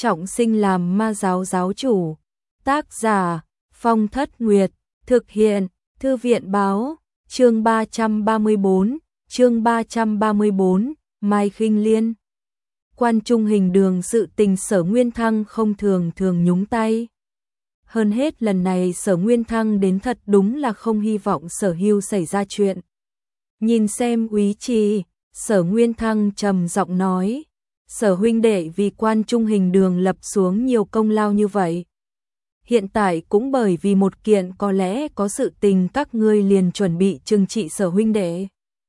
trọng sinh làm ma giáo giáo chủ. Tác giả Phong Thất Nguyệt. Thực hiện Thư viện báo. Chương 334, Mai Khinh Liên. Quan Trung Hình Đường sự tình Sở Nguyên Thăng không thường nhúng tay. Hơn hết lần này Sở Nguyên Thăng đến thật đúng là không hy vọng Sở Hưu xảy ra chuyện. Nhìn xem Úy Trì, Sở Nguyên Thăng trầm giọng nói, Sở huynh đệ vì Quan Trung Hình Đường lập xuống nhiều công lao như vậy. Hiện tại cũng bởi vì một kiện có lẽ có sự tình các ngươi liền chuẩn bị trừng trị Sở huynh đệ.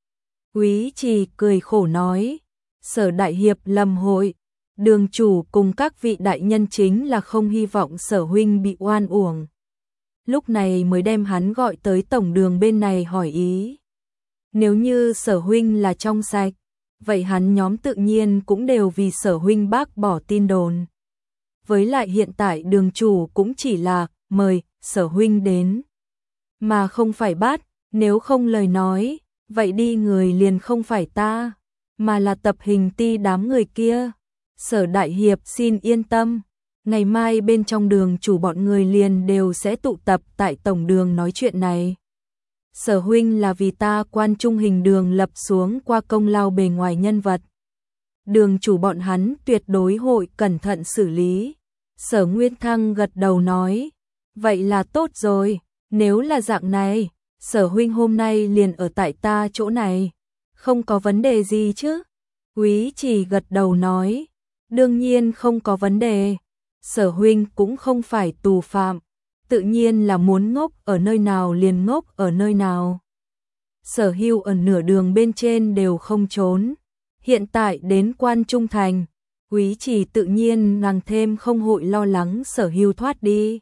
Úy Trì cười khổ nói, Sở đại hiệp lầm hội, đường chủ cùng các vị đại nhân chính là không hy vọng Sở huynh bị oan uổng. Lúc này mới đem hắn gọi tới tổng đường bên này hỏi ý. Nếu như Sở huynh là trong sạch, vậy hắn nhóm tự nhiên cũng đều vì Sở huynh bác bỏ tin đồn. Với lại hiện tại đường chủ cũng chỉ là mời Sở huynh đến, mà không phải bắt, nếu không lời nói, vậy đi người liền không phải ta, mà là Tập Hình Ti đám người kia. Sở đại hiệp xin yên tâm, ngày mai bên trong đường chủ bọn người liền đều sẽ tụ tập tại tổng đường nói chuyện này. Sở huynh là vì ta Quan Trung Hình Đường lập xuống qua công lao bề ngoài nhân vật. Đường chủ bọn hắn tuyệt đối hội cẩn thận xử lý. Sở Nguyên Thăng gật đầu nói, vậy là tốt rồi, nếu là dạng này, Sở huynh hôm nay liền ở tại ta chỗ này, không có vấn đề gì chứ? Úy Trì gật đầu nói, đương nhiên không có vấn đề, Sở huynh cũng không phải tù phạm, tự nhiên là muốn ngốc ở nơi nào liền ngốc ở nơi nào. Sở Hưu ở nửa đường bên trên đều không trốn, hiện tại đến Quan Trung Thành, Úy Trì tự nhiên càng thêm không hội lo lắng Sở Hưu thoát đi.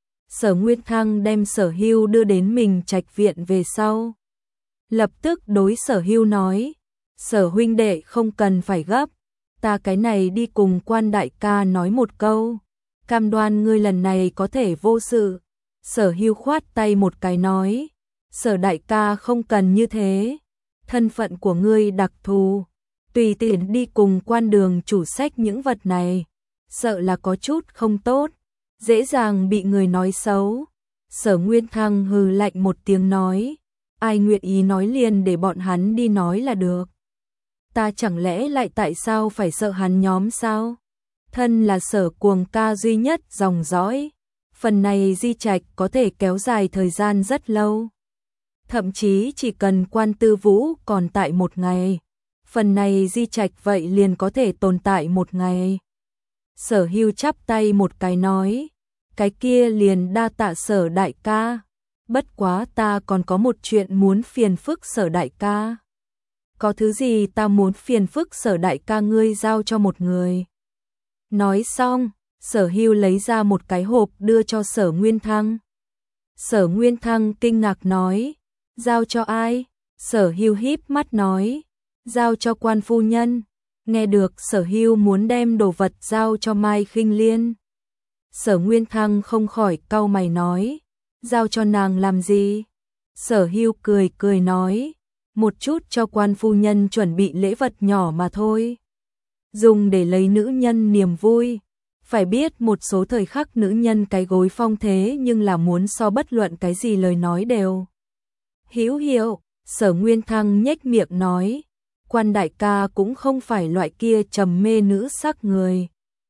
Sở Nguyên Thăng đem Sở Hưu đưa đến mình trạch viện về sau, lập tức đối Sở Hưu nói, Sở huynh đệ không cần phải gấp, ta cái này đi cùng Quan đại ca nói một câu, cam đoan ngươi lần này có thể vô sự. Sở Hưu khoát tay một cái nói, Sở đại ca không cần như thế, thân phận của ngươi đặc thù, tùy tiện đi cùng Quan đường chủ sách những vật này, sợ là có chút không tốt, dễ dàng bị người nói xấu. Sở Nguyên Thăng hừ lạnh một tiếng nói, ai nguyện ý nói liền để bọn hắn đi nói là được. Ta chẳng lẽ lại tại sao phải sợ hắn nhóm sao? Thân là Sở Cuồng ca duy nhất dòng dõi, phần này di trạch có thể kéo dài thời gian rất lâu. Thậm chí chỉ cần Quan Tư Vũ còn tại một ngày, phần này di trạch vậy liền có thể tồn tại một ngày. Sở Hưu chắp tay một cái nói, cái kia liền đa tạ Sở đại ca, bất quá ta còn có một chuyện muốn phiền phức Sở đại ca. Có thứ gì ta muốn phiền phức Sở đại ca ngươi giao cho một người. Nói xong, Sở Hưu lấy ra một cái hộp đưa cho Sở Nguyên Thăng. Sở Nguyên Thăng kinh ngạc nói, giao cho ai? Sở Hưu híp mắt nói, giao cho Quan phu nhân. Nghe được Sở Hưu muốn đem đồ vật giao cho Mai Khinh Liên, Sở Nguyên Thăng không khỏi cau mày nói, giao cho nàng làm gì? Sở Hưu cười nói, một chút cho Quan phu nhân chuẩn bị lễ vật nhỏ mà thôi, dùng để lấy nữ nhân niềm vui. Phải biết một số thời khắc nữ nhân cái gối phong thế nhưng là muốn so bất luận cái gì lời nói đều hữu hiệu. Sở Nguyên Thăng nhếch miệng nói, Quan đại ca cũng không phải loại kia trầm mê nữ sắc người.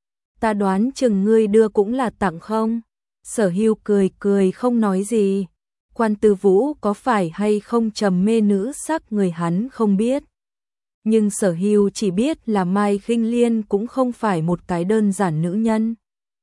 Ta đoán chừng ngươi đưa cũng là tặng không? Sở Hưu cười không nói gì. Quan Tư Vũ có phải hay không trầm mê nữ sắc người hắn không biết. Nhưng Sở Hưu chỉ biết là Mai Khinh Liên cũng không phải một cái đơn giản nữ nhân.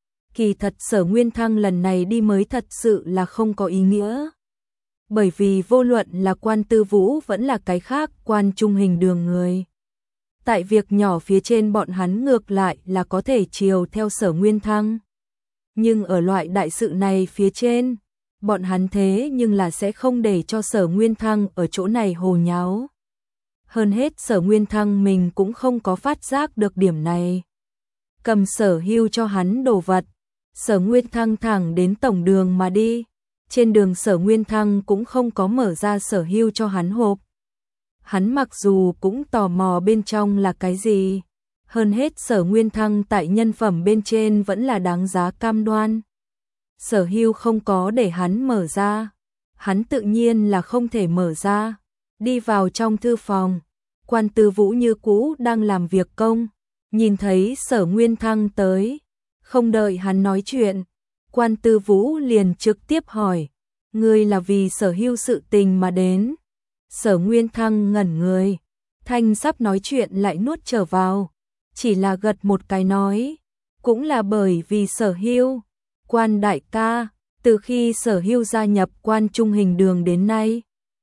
Kỳ thật Sở Nguyên Thăng lần này đi mới thật sự là không có ý nghĩa. Bởi vì vô luận là Quan Tư Vũ vẫn là cái khác Quan Trung Hình Đường người, tại việc nhỏ phía trên bọn hắn ngược lại là có thể chiều theo Sở Nguyên Thăng. Nhưng ở loại đại sự này phía trên, bọn hắn thế nhưng là sẽ không để cho Sở Nguyên Thăng ở chỗ này hồ nháo. Hơn hết Sở Nguyên Thăng mình cũng không có phát giác được điểm này. Cầm Sở Hưu cho hắn đồ vật, Sở Nguyên Thăng thẳng đến tổng đường mà đi. Trên đường Sở Nguyên Thăng cũng không có mở ra Sở Hưu cho hắn hộp. Hắn mặc dù cũng tò mò bên trong là cái gì, Hơn hết Sở Nguyên Thăng tại nhân phẩm bên trên vẫn là đáng giá cam đoan. Sở Hưu không có để hắn mở ra, hắn tự nhiên là không thể mở ra. Đi vào trong thư phòng, Quan Tư Vũ như cũ đang làm việc công, nhìn thấy Sở Nguyên Thăng tới, không đợi hắn nói chuyện, Quan Tư Vũ liền trực tiếp hỏi, ngươi là vì Sở Hưu sự tình mà đến? Sở Nguyên Thăng ngẩn người, thanh sắp nói chuyện lại nuốt trở vào, chỉ là gật một cái nói, cũng là bởi vì Sở Hưu. Quan đại ca, từ khi Sở Hưu gia nhập Quan Trung Hình Đường đến nay,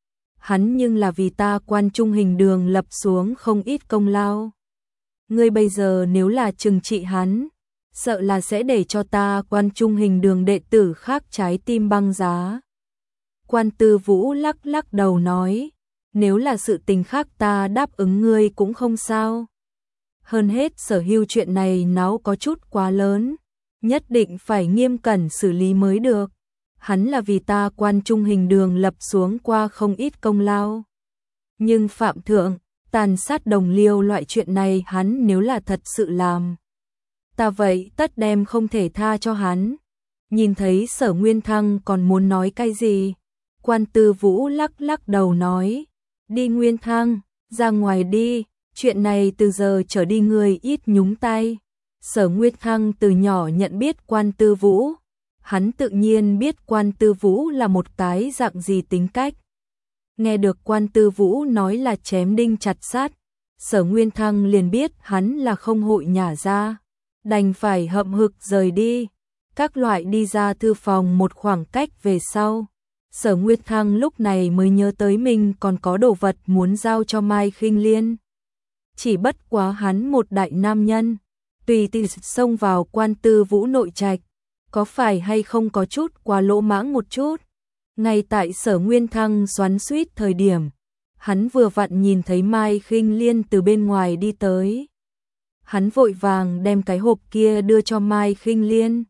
hắn nhưng là vì ta Quan Trung Hình Đường lập xuống không ít công lao. Ngươi bây giờ nếu là trừng trị hắn, sợ là sẽ để cho ta Quan Trung Hình Đường đệ tử khác trái tim băng giá. Quan Tư Vũ lắc lắc đầu nói, nếu là sự tình khác ta đáp ứng ngươi cũng không sao. Hơn hết Sở Hưu chuyện này nó có chút quá lớn, nhất định phải nghiêm cẩn xử lý mới được. Hắn là vì ta Quan Trung Hình Đường lập xuống qua không ít công lao. Nhưng phạm thượng, tàn sát đồng liêu loại chuyện này hắn nếu là thật sự làm, ta vậy tất đem không thể tha cho hắn. Nhìn thấy Sở Nguyên Thăng còn muốn nói cái gì, Quan Tư Vũ lắc lắc đầu nói, đi Nguyên Thăng, ra ngoài đi, chuyện này từ giờ trở đi người ít nhúng tay. Sở Nguyên Thăng từ nhỏ nhận biết Quan Tư Vũ, hắn tự nhiên biết Quan Tư Vũ là một cái dạng gì tính cách. Nghe được Quan Tư Vũ nói là chém đinh chặt sắt, Sở Nguyên Thăng liền biết hắn là không hội nhả ra, đành phải hậm hực rời đi. Các loại đi ra thư phòng một khoảng cách về sau, Sở Nguyên Thăng lúc này mới nhớ tới mình còn có đồ vật muốn giao cho Mai Khinh Liên. Chỉ bất quá hắn một đại nam nhân, tùy tiện xông vào Quan Tư Vũ nội trạch, có phải hay không có chút quá lỗ mãng một chút. Ngay tại Sở Nguyên Thăng xoắn xuýt thời điểm, hắn vừa vặn nhìn thấy Mai Khinh Liên từ bên ngoài đi tới. Hắn vội vàng đem cái hộp kia đưa cho Mai Khinh Liên,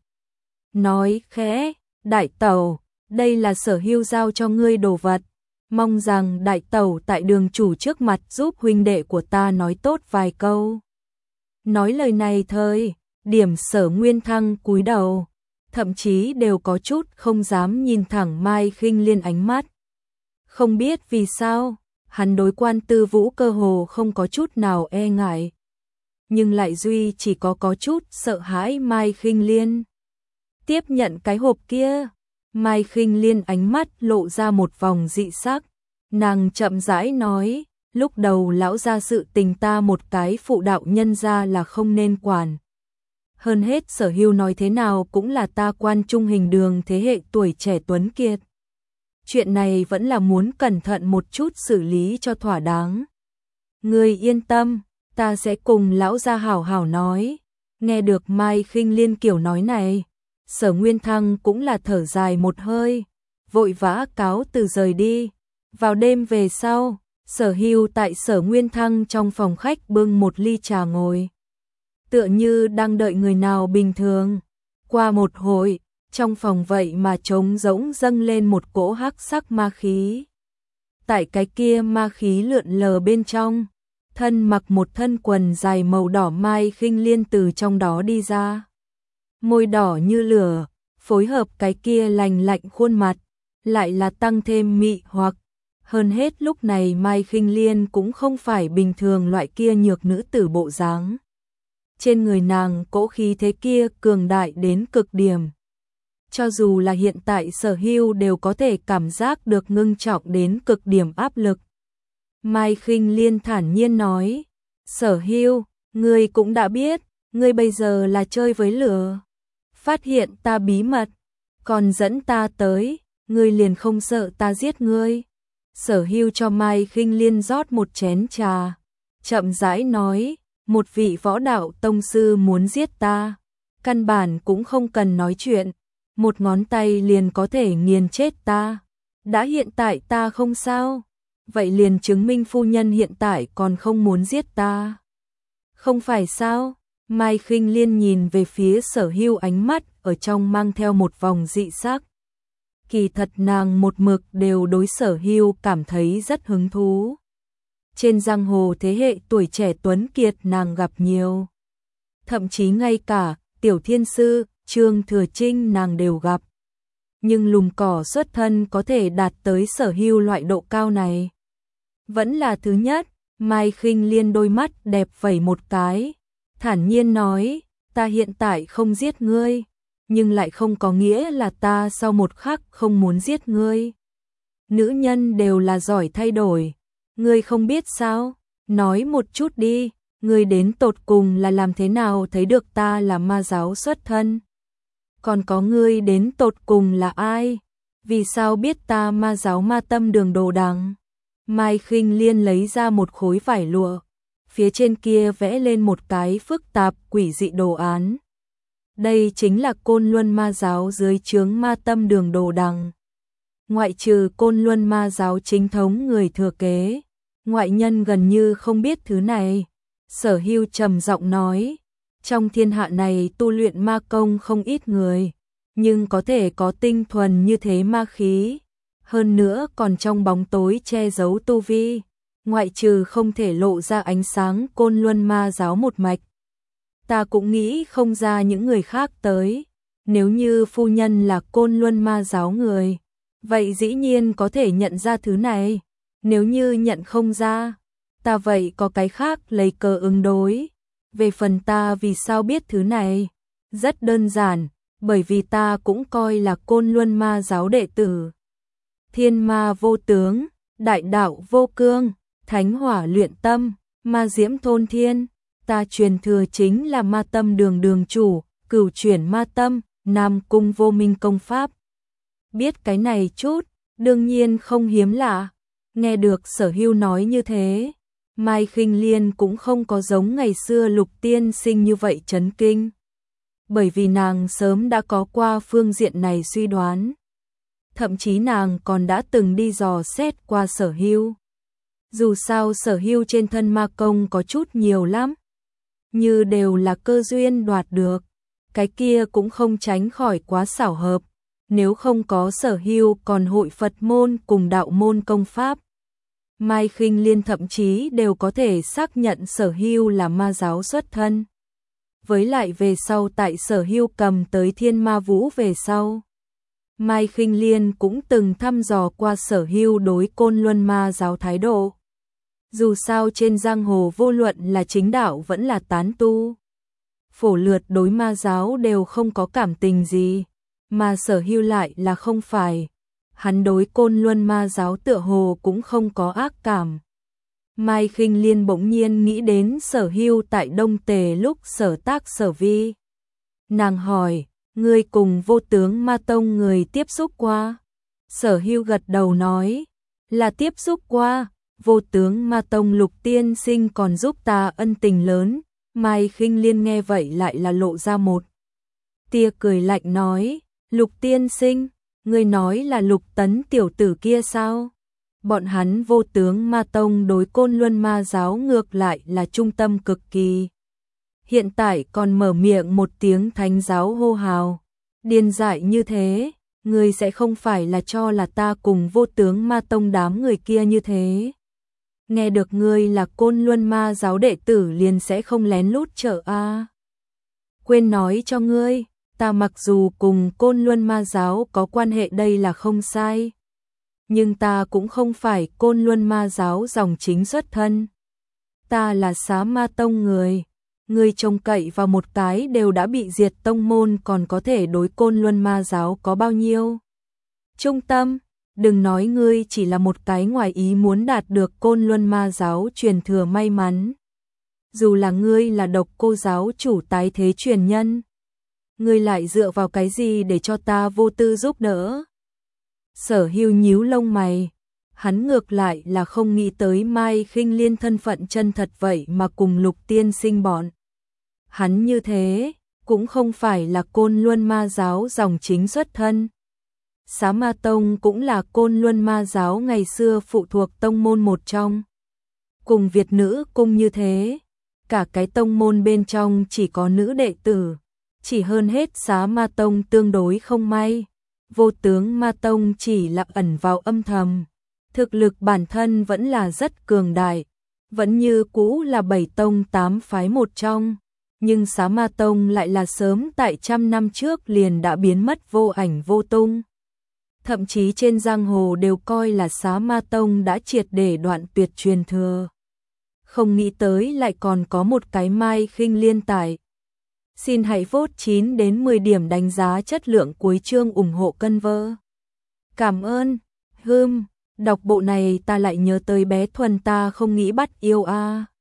nói khẽ, đại tẩu, đây là Sở Hưu giao cho ngươi đồ vật, mong rằng đại tẩu tại đường chủ trước mặt giúp huynh đệ của ta nói tốt vài câu. Nói lời này thôi, điểm Sở Nguyên Thăng cúi đầu, thậm chí đều có chút không dám nhìn thẳng Mai Khinh Liên ánh mắt. Không biết vì sao, hắn đối Quan Tư Vũ cơ hồ không có chút nào e ngại, nhưng lại duy chỉ có chút sợ hãi Mai Khinh Liên. Tiếp nhận cái hộp kia, Mai Khinh Liên ánh mắt lộ ra một vòng dị sắc, nàng chậm rãi nói, lúc đầu lão gia sự tình ta một cái phụ đạo nhân gia là không nên quản. Hơn hết Sở Hưu nói thế nào cũng là ta Quan Trung Hình Đường thế hệ tuổi trẻ tuấn kiệt. Chuyện này vẫn là muốn cẩn thận một chút xử lý cho thỏa đáng. Ngươi yên tâm, ta sẽ cùng lão gia hảo hảo nói. Nghe được Mai Khinh Liên kiểu nói này, Sở Nguyên Thăng cũng là thở dài một hơi, vội vã cáo từ rời đi. Vào đêm về sau, Sở Hưu tại Sở Nguyên Thăng trong phòng khách bưng một ly trà ngồi, tựa như đang đợi người nào bình thường. Qua một hồi, trong phòng vậy mà trống rỗng dâng lên một cỗ hắc sắc ma khí. Tại cái kia ma khí lượn lờ bên trong, thân mặc một thân quần dài màu đỏ Mai Khinh Liên từ trong đó đi ra. Môi đỏ như lửa, phối hợp cái kia lành lạnh khuôn mặt, lại là tăng thêm mị hoặc. Hơn hết lúc này Mai Khinh Liên cũng không phải bình thường loại kia nhược nữ tử bộ dáng. Trên người nàng cỗ khí thế kia cường đại đến cực điểm. Cho dù là hiện tại Sở Hưu đều có thể cảm giác được ngưng trọng đến cực điểm áp lực. Mai Khinh Liên thản nhiên nói, Sở Hưu, ngươi cũng đã biết, ngươi bây giờ là chơi với lửa. Phát hiện ta bí mật, còn dẫn ta tới, ngươi liền không sợ ta giết ngươi. Sở Hưu cho Mai Khinh Liên rót một chén trà, chậm rãi nói, một vị võ đạo tông sư muốn giết ta, căn bản cũng không cần nói chuyện, một ngón tay liền có thể nghiền chết ta. Đã hiện tại ta không sao, vậy liền chứng minh phu nhân hiện tại còn không muốn giết ta. Không phải sao? Mai Khinh Liên nhìn về phía Sở Hưu, ánh mắt ở trong mang theo một vòng dị sắc. Kỳ thật nàng một mực đều đối Sở Hưu cảm thấy rất hứng thú. trên giang hồ thế hệ tuổi trẻ tuấn kiệt nàng gặp nhiều. Thậm chí ngay cả Tiểu Thiên Sư, Trương Thừa Trinh nàng đều gặp. Nhưng lùm cỏ xuất thân có thể đạt tới Sở Hưu loại độ cao này. Vẫn là thứ nhất. Mai Khinh Liên đôi mắt đẹp vẩy một cái, thản nhiên nói, ta hiện tại không giết ngươi, nhưng lại không có nghĩa là ta sau một khắc không muốn giết ngươi. Nữ nhân đều là giỏi thay đổi, ngươi không biết sao, nói một chút đi, ngươi đến tột cùng là làm thế nào thấy được ta là ma giáo xuất thân? Còn có ngươi đến tột cùng là ai? Vì sao biết ta ma giáo Ma Tâm Đường Đồ Đằng? Mai Khinh Liên lấy ra một khối vải lụa, phía trên kia vẽ lên một cái phức tạp quỷ dị đồ án. Đây chính là Côn Luân Ma giáo dưới trướng Ma Tâm Đường Đồ Đằng. Ngoại trừ Côn Luân Ma giáo chính thống người thừa kế, ngoại nhân gần như không biết thứ này. Sở Hưu trầm giọng nói, trong thiên hạ này tu luyện ma công không ít người, nhưng có thể có tinh thuần như thế ma khí. Hơn nữa còn trong bóng tối che giấu tu vi, ngoại trừ không thể lộ ra ánh sáng Côn Luân Ma giáo một mạch. Ta cũng nghĩ không ra những người khác tới, nếu như phu nhân là Côn Luân Ma giáo người, vậy dĩ nhiên có thể nhận ra thứ này, nếu như nhận không ra, ta vậy có cái khác lấy cớ ứng đối. Về phần ta vì sao biết thứ này, rất đơn giản, bởi vì ta cũng coi là Côn Luân Ma giáo đệ tử. Thiên ma vô tướng, đại đạo vô cương, thánh hỏa luyện tâm, ma diễm thôn thiên, ta truyền thừa chính là Ma Tâm Đường đường chủ, cửu chuyển ma tâm, Nam Cung Vô Minh công pháp. Biết cái này chút, đương nhiên không hiếm lạ. Nghe được Sở Hưu nói như thế, Mai Khinh Liên cũng không có giống ngày xưa Lục tiên sinh như vậy chấn kinh. Bởi vì nàng sớm đã có qua phương diện này suy đoán. Thậm chí nàng còn đã từng đi dò xét qua Sở Hưu. Dù sao Sở Hưu trên thân ma công có chút nhiều lắm, như đều là cơ duyên đoạt được, cái kia cũng không tránh khỏi quá xảo hợp, nếu không có Sở Hưu còn hội Phật môn cùng đạo môn công pháp. Mai Khinh Liên thậm chí đều có thể xác nhận Sở Hưu là ma giáo xuất thân. Với lại về sau tại Sở Hưu cầm tới Thiên Ma Vũ về sau, Mai Khinh Liên cũng từng thăm dò qua Sở Hưu đối Côn Luân Ma giáo thái độ. Dù sao trên giang hồ vô luận là chính đạo vẫn là tán tu, phổ lượt đối ma giáo đều không có cảm tình gì, mà Sở Hưu lại là không phải. Hắn đối Côn Luân Ma giáo tựa hồ cũng không có ác cảm. Mai Khinh Liên bỗng nhiên nghĩ đến Sở Hưu tại Đông Tề lúc sở tác sở vi. Nàng hỏi, ngươi cùng Vô Tướng Ma Tông người tiếp xúc qua? Sở Hưu gật đầu nói, là tiếp xúc qua, Vô Tướng Ma Tông Lục tiên sinh còn giúp ta ân tình lớn. Mai Khinh Liên nghe vậy lại là lộ ra một tia cười lạnh nói, Lục tiên sinh, ngươi nói là Lục Tấn tiểu tử kia sao? Bọn hắn Vô Tướng Ma Tông đối Côn Luân Ma giáo ngược lại là trung tâm cực kỳ. Hiện tại còn mở miệng một tiếng thánh giáo hô hào. Điên dại như thế, ngươi sẽ không phải là cho là ta cùng Vô Tướng Ma Tông đám người kia như thế. Nghe được ngươi là Côn Luân Ma giáo đệ tử liền sẽ không lén lút trợ a. Quên nói cho ngươi, ta mặc dù cùng Côn Luân Ma giáo có quan hệ đây là không sai, nhưng ta cũng không phải Côn Luân Ma giáo dòng chính xuất thân. Ta là Xá Ma Tông người, ngươi trông cậy vào một cái đều đã bị diệt tông môn còn có thể đối Côn Luân Ma giáo có bao nhiêu trung tâm. Đừng nói ngươi chỉ là một cái ngoài ý muốn đạt được Côn Luân Ma giáo truyền thừa may mắn. Dù là ngươi là Độc Cô giáo chủ tái thế truyền nhân, ngươi lại dựa vào cái gì để cho ta vô tư giúp đỡ? Sở Hưu nhíu lông mày, hắn ngược lại là không nghĩ tới Mai Khinh Liên thân phận chân thật vậy mà cùng Lục tiên sinh bọn. Hắn như thế, cũng không phải là Côn Luân Ma giáo dòng chính xuất thân. Xá Ma Tông cũng là Côn Luân Ma giáo ngày xưa phụ thuộc tông môn một trong. Cùng Việt Nữ Cung như thế, cả cái tông môn bên trong chỉ có nữ đệ tử, chỉ hơn hết Xá Ma Tông tương đối không may. Vô Tướng Ma Tông chỉ là ẩn vào âm thầm, thực lực bản thân vẫn là rất cường đại, vẫn như cũ là 7 tông 8 phái một trong, nhưng Xá Ma Tông lại là sớm tại trăm năm trước liền đã biến mất vô ảnh vô tung. Thậm chí trên giang hồ đều coi là Xá Ma Tông đã triệt để đoạn tuyệt truyền thừa. Không nghĩ tới lại còn có một cái Mai Khinh Liên tải. Xin hãy vote 9 đến 10 điểm đánh giá chất lượng cuối chương ủng hộ cân vơ. Cảm ơn. Đọc bộ này ta lại nhớ tới bé Thuần ta không nghĩ bắt yêu a.